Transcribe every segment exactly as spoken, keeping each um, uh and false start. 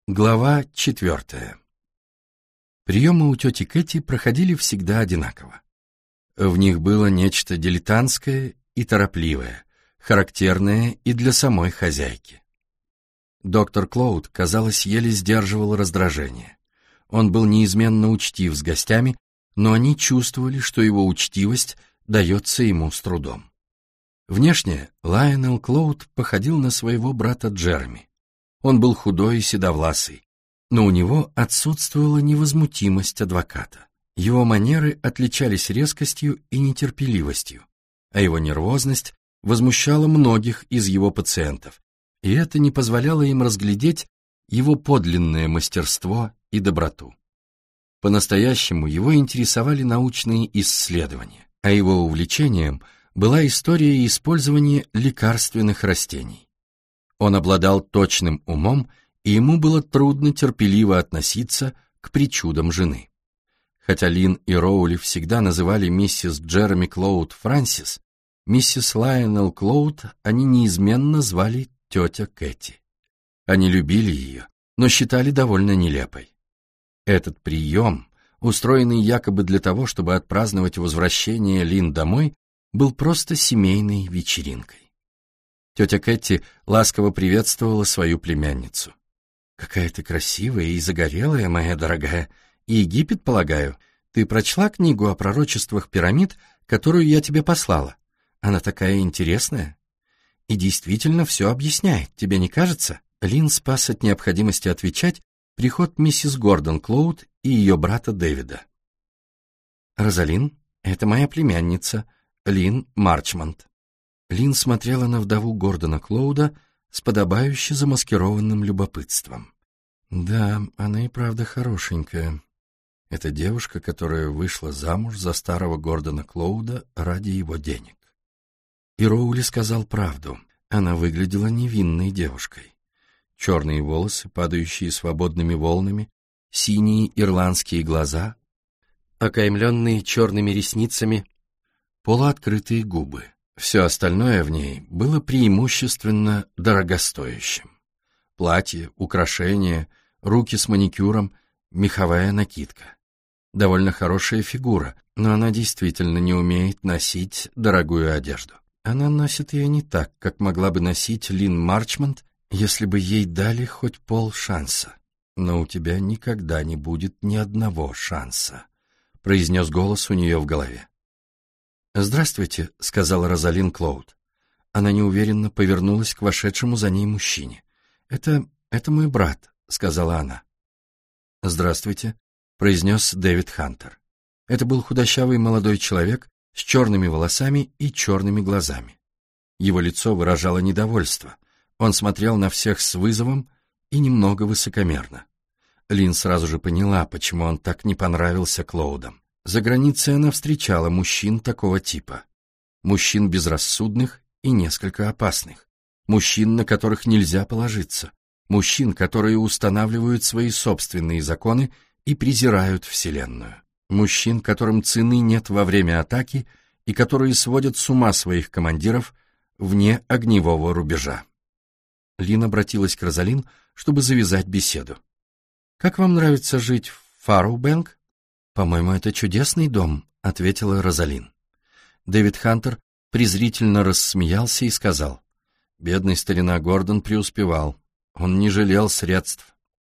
Глава четвертая. Приемы у тети Кэти проходили всегда одинаково. В них было нечто дилетантское и торопливое, характерное и для самой хозяйки. Доктор Клоуд, казалось, еле сдерживал раздражение. Он был неизменно учтив с гостями, но они чувствовали, что его учтивость дается ему с трудом. Внешне Лайонел Клоуд походил на своего брата Джереми. Он был худой и седовласый, но у него отсутствовала невозмутимость адвоката. Его манеры отличались резкостью и нетерпеливостью, а его нервозность возмущала многих из его пациентов, и это не позволяло им разглядеть его подлинное мастерство и доброту. По-настоящему его интересовали научные исследования, а его увлечением была история использования лекарственных растений. Он обладал точным умом, и ему было трудно терпеливо относиться к причудам жены. Хотя Лин и Роули всегда называли миссис Джереми Клоуд Франсис, миссис Лайонел Клоуд они неизменно звали тетя Кэти. Они любили ее, но считали довольно нелепой. Этот прием, устроенный якобы для того, чтобы отпраздновать возвращение Лин домой, был просто семейной вечеринкой. Тетя Кэти ласково приветствовала свою племянницу. «Какая ты красивая и загорелая, моя дорогая. И Египет, полагаю. Ты прочла книгу о пророчествах пирамид, которую я тебе послала? Она такая интересная. И действительно все объясняет, тебе не кажется?» Лин спас от необходимости отвечать приход миссис Гордон Клоуд и ее брата Дэвида. «Розалин, это моя племянница, Лин Марчмонт». Лин смотрела на вдову Гордона Клоуда с подобающе замаскированным любопытством. Да, она и правда хорошенькая. Это девушка, которая вышла замуж за старого Гордона Клоуда ради его денег. И Роули сказал правду. Она выглядела невинной девушкой. Черные волосы, падающие свободными волнами, синие ирландские глаза, окаймленные черными ресницами, полуоткрытые губы. Все остальное в ней было преимущественно дорогостоящим. Платье, украшения, руки с маникюром, меховая накидка. Довольно хорошая фигура, но она действительно не умеет носить дорогую одежду. Она носит ее не так, как могла бы носить Лин Марчмонт, если бы ей дали хоть полшанса. «Но у тебя никогда не будет ни одного шанса», — произнес голос у нее в голове. «Здравствуйте», — сказала Розалин Клоуд. Она неуверенно повернулась к вошедшему за ней мужчине. «Это... это мой брат», — сказала она. «Здравствуйте», — произнес Дэвид Хантер. Это был худощавый молодой человек с черными волосами и черными глазами. Его лицо выражало недовольство. Он смотрел на всех с вызовом и немного высокомерно. Лин сразу же поняла, почему он так не понравился Клоудам. За границей она встречала мужчин такого типа. Мужчин безрассудных и несколько опасных. Мужчин, на которых нельзя положиться. Мужчин, которые устанавливают свои собственные законы и презирают Вселенную. Мужчин, которым цены нет во время атаки и которые сводят с ума своих командиров вне огневого рубежа. Лин обратилась к Розалин, чтобы завязать беседу. «Как вам нравится жить в Фарроу-Бэнк?» «По-моему, это чудесный дом», — ответила Розалин. Дэвид Хантер презрительно рассмеялся и сказал: «Бедный старина Гордон преуспевал. Он не жалел средств».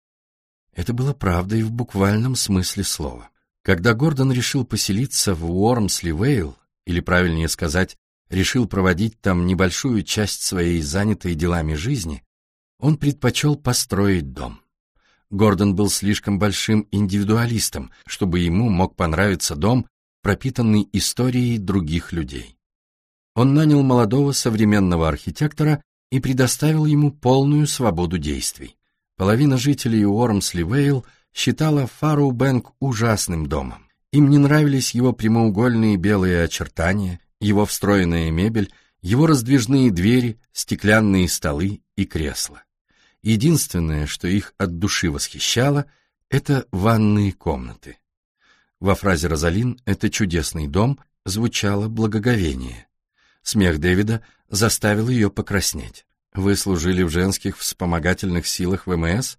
Это было правдой в буквальном смысле слова. Когда Гордон решил поселиться в Уормсли-Вейл, или, правильнее сказать, решил проводить там небольшую часть своей занятой делами жизни, он предпочел построить дом. Гордон был слишком большим индивидуалистом, чтобы ему мог понравиться дом, пропитанный историей других людей. Он нанял молодого современного архитектора и предоставил ему полную свободу действий. Половина жителей Уормсли-Вейл считала Фарроу-Бэнк ужасным домом. Им не нравились его прямоугольные белые очертания, его встроенная мебель, его раздвижные двери, стеклянные столы и кресла. Единственное, что их от души восхищало, это ванные комнаты. Во фразе Розалин «это чудесный дом» звучало благоговение. Смех Дэвида заставил ее покраснеть. «Вы служили в женских вспомогательных силах ВМС?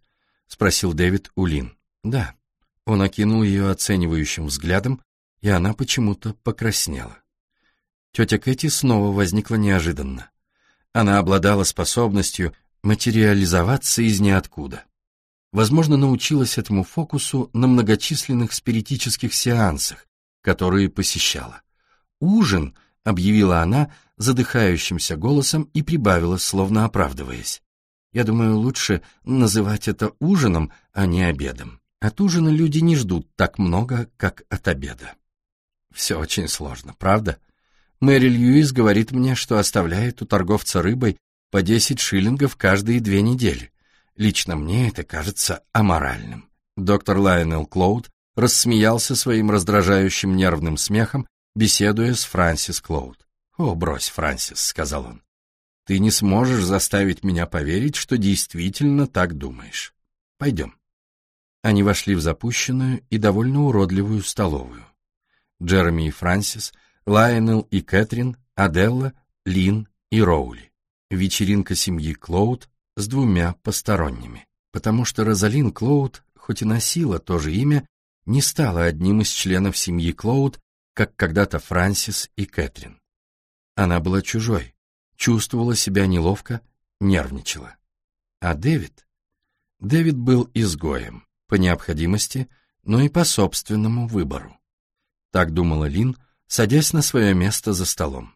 — спросил Дэвид у Лин. «Да». Он окинул ее оценивающим взглядом, и она почему-то покраснела. Тетя Кэти снова возникла неожиданно. Она обладала способностью материализоваться из ниоткуда. Возможно, научилась этому фокусу на многочисленных спиритических сеансах, которые посещала. «Ужин», — объявила она задыхающимся голосом и прибавила, словно оправдываясь. «Я думаю, лучше называть это ужином, а не обедом. От ужина люди не ждут так много, как от обеда». Все очень сложно, правда? Мэри Льюис говорит мне, что оставляет у торговца рыбой по десять шиллингов каждые две недели. Лично мне это кажется аморальным. Доктор Лайонел Клоуд рассмеялся своим раздражающим нервным смехом, беседуя с Франсис Клоуд. «О, брось, Франсис», — сказал он. «Ты не сможешь заставить меня поверить, что действительно так думаешь. Пойдем». Они вошли в запущенную и довольно уродливую столовую. Джереми и Франсис, Лайонел и Кэтрин, Аделла, Лин и Роули. Вечеринка семьи Клоуд с двумя посторонними, потому что Розалин Клоуд, хоть и носила то же имя, не стала одним из членов семьи Клоуд, как когда-то Франсис и Кэтрин. Она была чужой, чувствовала себя неловко, нервничала. А Дэвид? Дэвид был изгоем, по необходимости, но и по собственному выбору. Так думала Лин, садясь на свое место за столом.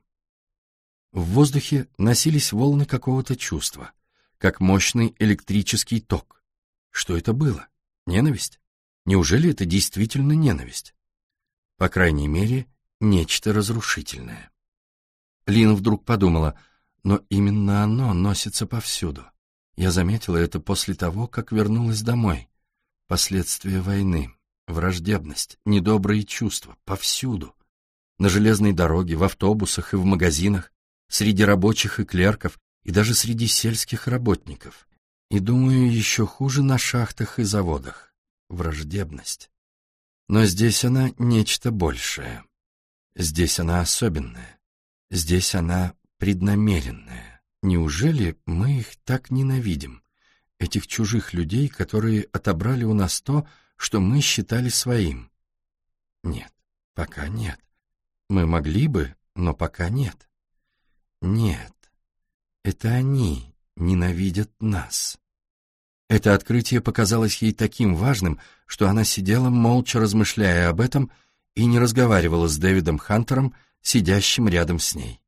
В воздухе носились волны какого-то чувства, как мощный электрический ток. Что это было? Ненависть? Неужели это действительно ненависть? По крайней мере, нечто разрушительное. Лин вдруг подумала, но именно оно носится повсюду. Я заметила это после того, как вернулась домой. Последствия войны, враждебность, недобрые чувства повсюду. На железной дороге, в автобусах и в магазинах, среди рабочих и клерков, и даже среди сельских работников. И, думаю, еще хуже на шахтах и заводах. Враждебность. Но здесь она нечто большее. Здесь она особенная. Здесь она преднамеренная. Неужели мы их так ненавидим? Этих чужих людей, которые отобрали у нас то, что мы считали своим? Нет, пока нет. Мы могли бы, но пока нет. Нет, это они ненавидят нас. Это открытие показалось ей таким важным, что она сидела, молча размышляя об этом, и не разговаривала с Дэвидом Хантером, сидящим рядом с ней.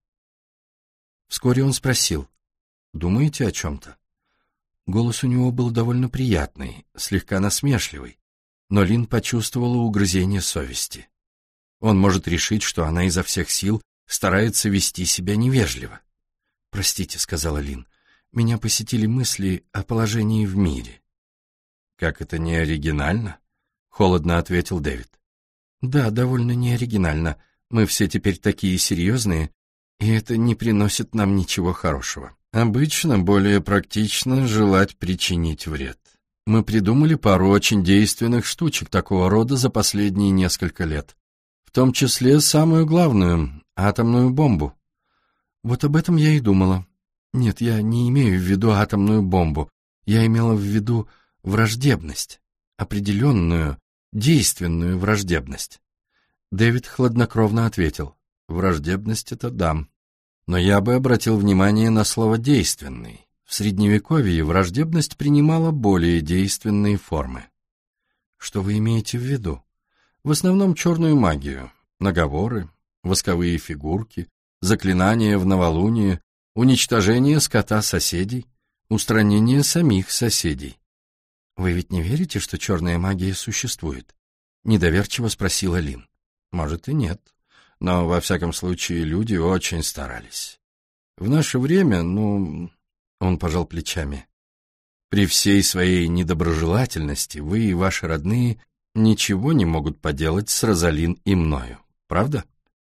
Вскоре он спросил: «Думаете о чем-то?» Голос у него был довольно приятный, слегка насмешливый, но Лин почувствовала угрызение совести. Он может решить, что она изо всех сил старается вести себя невежливо. «Простите», — сказала Лин, — «меня посетили мысли о положении в мире». «Как это не оригинально?» — холодно ответил Дэвид. «Да, довольно неоригинально. Мы все теперь такие серьезные, и это не приносит нам ничего хорошего. Обычно более практично желать причинить вред. Мы придумали пару очень действенных штучек такого рода за последние несколько лет, в том числе самую главную — атомную бомбу. Вот об этом я и думала. Нет, я не имею в виду атомную бомбу. Я имела в виду враждебность, определенную, действенную враждебность». Дэвид хладнокровно ответил: «Враждебность — это да. Но я бы обратил внимание на слово «действенный». В Средневековье враждебность принимала более действенные формы». «Что вы имеете в виду?» «В основном черную магию, наговоры, восковые фигурки, заклинания в новолуние, уничтожение скота соседей, устранение самих соседей». «Вы ведь не верите, что черная магия существует?» — недоверчиво спросила Лин. «Может и нет. Но, во всяком случае, люди очень старались. В наше время, ну...» Он пожал плечами. «При всей своей недоброжелательности вы и ваши родные ничего не могут поделать с Розалин и мною, правда?»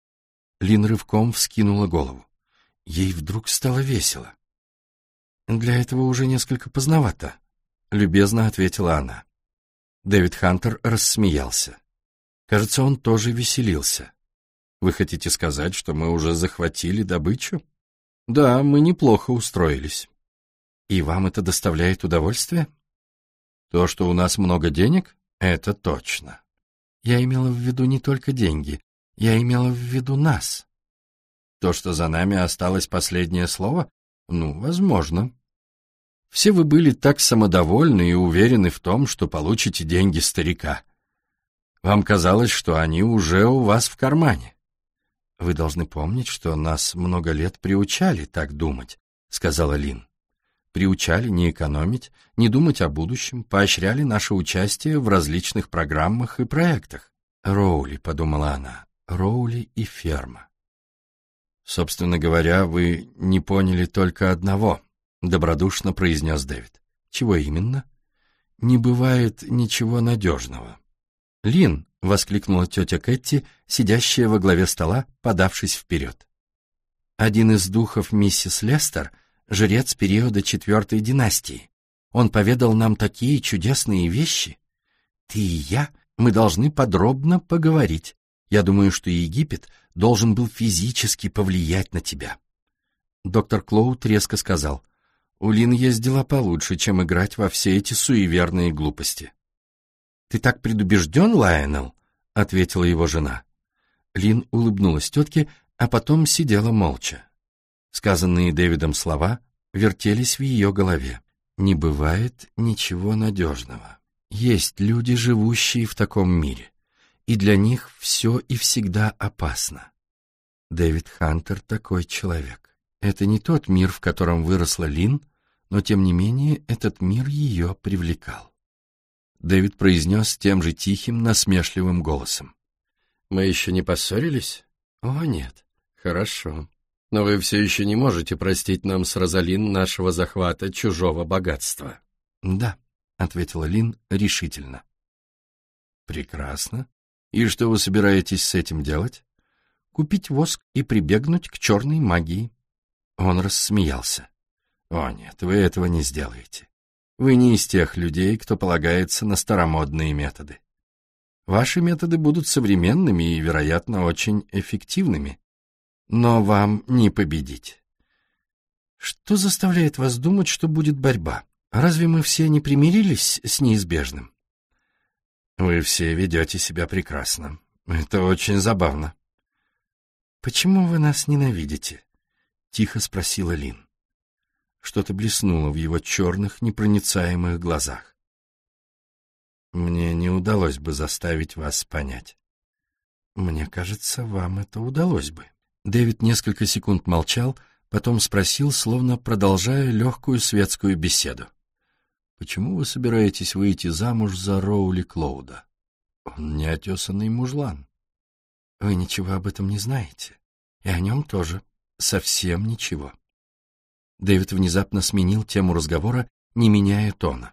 Лин рывком вскинула голову. Ей вдруг стало весело. «Для этого уже несколько поздновато», — любезно ответила она. Дэвид Хантер рассмеялся. Кажется, он тоже веселился. «Вы хотите сказать, что мы уже захватили добычу?» «Да, мы неплохо устроились». «И вам это доставляет удовольствие?» То, что у нас много денег, это точно. Я имела в виду не только деньги, я имела в виду нас. То, что за нами осталось последнее слово? Ну, возможно. Все вы были так самодовольны и уверены в том, что получите деньги старика. Вам казалось, что они уже у вас в кармане. Вы должны помнить, что нас много лет приучали так думать, сказала Лин. Приучали не экономить, не думать о будущем, поощряли наше участие в различных программах и проектах. Роули, подумала она, Роули и ферма. Собственно говоря, вы не поняли только одного, добродушно произнес Дэвид. Чего именно? Не бывает ничего надежного. Лин, воскликнула тетя Кэтти, сидящая во главе стола, подавшись вперед. Один из духов миссис Лестер — жрец периода четвертой династии. Он поведал нам такие чудесные вещи. Ты и я, мы должны подробно поговорить. Я думаю, что Египет должен был физически повлиять на тебя. Доктор Клоуд резко сказал: у Лин есть дела получше, чем играть во все эти суеверные глупости. «Ты так предубежден, Лайонелл?» — ответила его жена. Лин улыбнулась тетке, а потом сидела молча. Сказанные Дэвидом слова вертелись в ее голове. Не бывает ничего надежного. Есть люди, живущие в таком мире, и для них все и всегда опасно. Дэвид Хантер такой человек. Это не тот мир, в котором выросла Лин, но тем не менее этот мир ее привлекал. Дэвид произнес тем же тихим, насмешливым голосом: «Мы еще не поссорились?» «О, нет». «Хорошо. Но вы все еще не можете простить нам с Розалин нашего захвата чужого богатства». «Да», — ответила Лин решительно. «Прекрасно. И что вы собираетесь с этим делать?» «Купить воск и прибегнуть к черной магии». Он рассмеялся. «О, нет, вы этого не сделаете. Вы не из тех людей, кто полагается на старомодные методы. Ваши методы будут современными и, вероятно, очень эффективными, но вам не победить». «Что заставляет вас думать, что будет борьба? Разве мы все не примирились с неизбежным?» «Вы все ведете себя прекрасно. Это очень забавно». «Почему вы нас ненавидите?» — тихо спросила Лин. Что-то блеснуло в его черных, непроницаемых глазах. «Мне не удалось бы заставить вас понять». «Мне кажется, вам это удалось бы». Дэвид несколько секунд молчал, потом спросил, словно продолжая легкую светскую беседу: «Почему вы собираетесь выйти замуж за Роули Клоуда? Он неотесанный мужлан». «Вы ничего об этом не знаете, и о нем тоже совсем ничего». Дэвид внезапно сменил тему разговора, не меняя тона.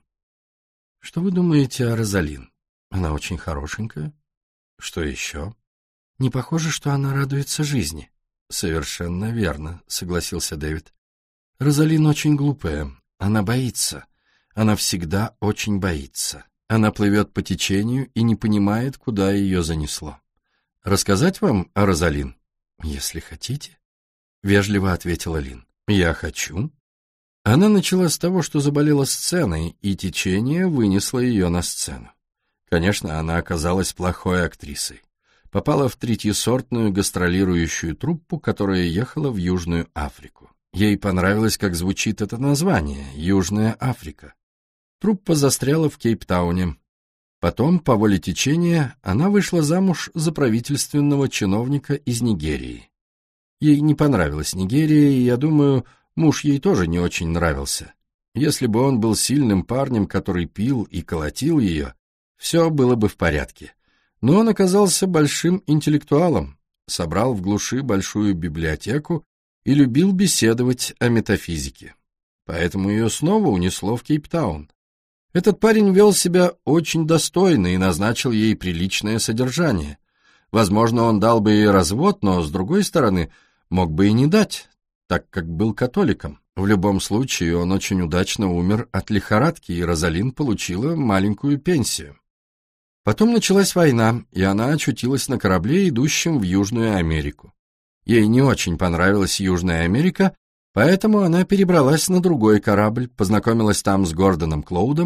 «Что вы думаете о Розалин? Она очень хорошенькая. Что еще? Не похоже, что она радуется жизни». «Совершенно верно», — согласился Дэвид. «Розалин очень глупая. Она боится. Она всегда очень боится. Она плывет по течению и не понимает, куда ее занесло. Рассказать вам о Розалин?» «Если хотите», — вежливо ответила Лин. «Я хочу». Она начала с того, что заболела сценой, и течение вынесло ее на сцену. Конечно, она оказалась плохой актрисой. Попала в третьесортную гастролирующую труппу, которая ехала в Южную Африку. Ей понравилось, как звучит это название — Южная Африка. Труппа застряла в Кейптауне. Потом, по воле течения, она вышла замуж за правительственного чиновника из Нигерии. Ей не понравилась Нигерия, и, я думаю, муж ей тоже не очень нравился. Если бы он был сильным парнем, который пил и колотил ее, все было бы в порядке. Но он оказался большим интеллектуалом, собрал в глуши большую библиотеку и любил беседовать о метафизике. Поэтому ее снова унесло в Кейптаун. Этот парень вел себя очень достойно и назначил ей приличное содержание. Возможно, он дал бы ей развод, но, с другой стороны, мог бы и не дать, так как был католиком. В любом случае, он очень удачно умер от лихорадки, и Розалин получила маленькую пенсию. Потом началась война, и она очутилась на корабле, идущем в Южную Америку. Ей не очень понравилась Южная Америка, поэтому она перебралась на другой корабль, познакомилась там с Гордоном Клоудом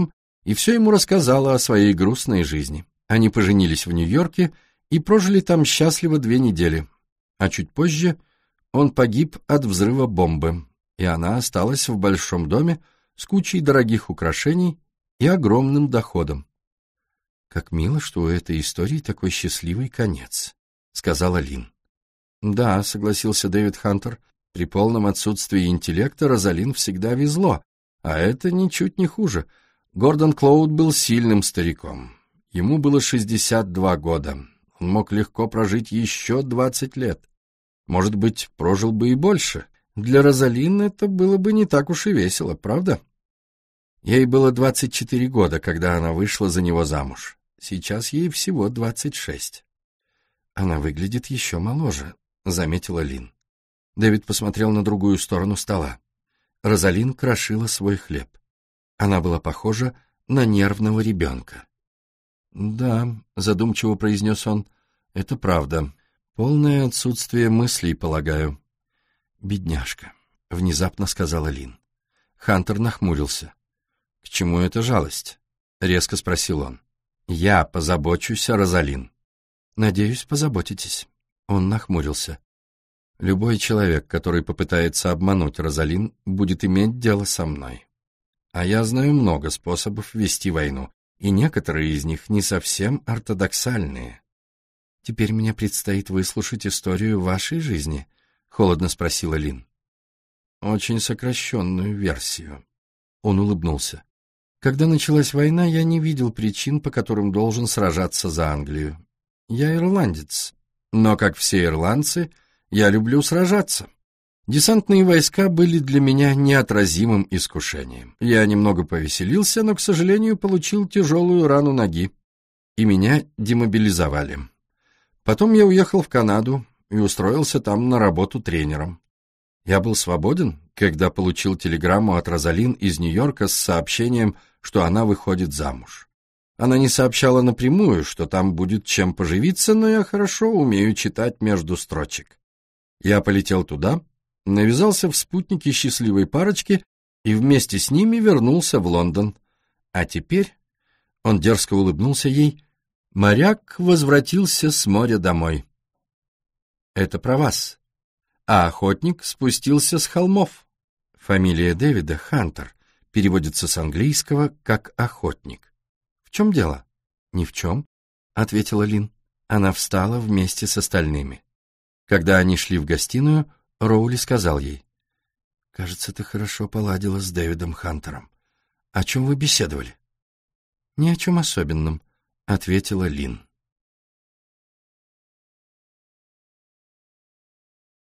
и все ему рассказала о своей грустной жизни. Они поженились в Нью-Йорке и прожили там счастливо две недели, а чуть позже он погиб от взрыва бомбы, и она осталась в большом доме с кучей дорогих украшений и огромным доходом. «Как мило, что у этой истории такой счастливый конец», — сказала Лин. «Да», — согласился Дэвид Хантер, — «при полном отсутствии интеллекта Розалин всегда везло, а это ничуть не хуже. Гордон Клоуд был сильным стариком. Ему было шестьдесят два года. Он мог легко прожить еще двадцать лет. Может быть, прожил бы и больше. Для Розалин это было бы не так уж и весело, правда? Ей было двадцать четыре года, когда она вышла за него замуж. Сейчас ей всего двадцать шесть. Она выглядит еще моложе», — заметила Лин. Дэвид посмотрел на другую сторону стола. Розалин крошила свой хлеб. Она была похожа на нервного ребенка. «Да», — задумчиво произнес он, — «это правда. Полное отсутствие мыслей, полагаю». «Бедняжка», — внезапно сказала Лин. Хантер нахмурился. «К чему эта жалость?» — резко спросил он. «Я позабочусь о Розалин». «Надеюсь, позаботитесь». Он нахмурился. «Любой человек, который попытается обмануть Розалин, будет иметь дело со мной. А я знаю много способов вести войну, и некоторые из них не совсем ортодоксальные». «Теперь мне предстоит выслушать историю вашей жизни», — холодно спросила Лин. «Очень сокращенную версию». Он улыбнулся. «Когда началась война, я не видел причин, по которым должен сражаться за Англию. Я ирландец, но, как все ирландцы, я люблю сражаться. Десантные войска были для меня неотразимым искушением. Я немного повеселился, но, к сожалению, получил тяжелую рану ноги, и меня демобилизовали. Потом я уехал в Канаду и устроился там на работу тренером. Я был свободен, когда получил телеграмму от Розалин из Нью-Йорка с сообщением, что она выходит замуж. Она не сообщала напрямую, что там будет чем поживиться, но я хорошо умею читать между строчек. Я полетел туда, навязался в спутнике счастливой парочки и вместе с ними вернулся в Лондон. А теперь, он дерзко улыбнулся ей, моряк возвратился с моря домой. Это про вас. А охотник спустился с холмов. Фамилия Дэвида Хантер переводится с английского как «охотник». В чем дело? Ни в чем, ответила Лин. Она встала вместе с остальными. Когда они шли в гостиную, Роули сказал ей: «Кажется, ты хорошо поладила с Дэвидом Хантером. О чем вы беседовали?» «Ни о чем особенном», — ответила Лин.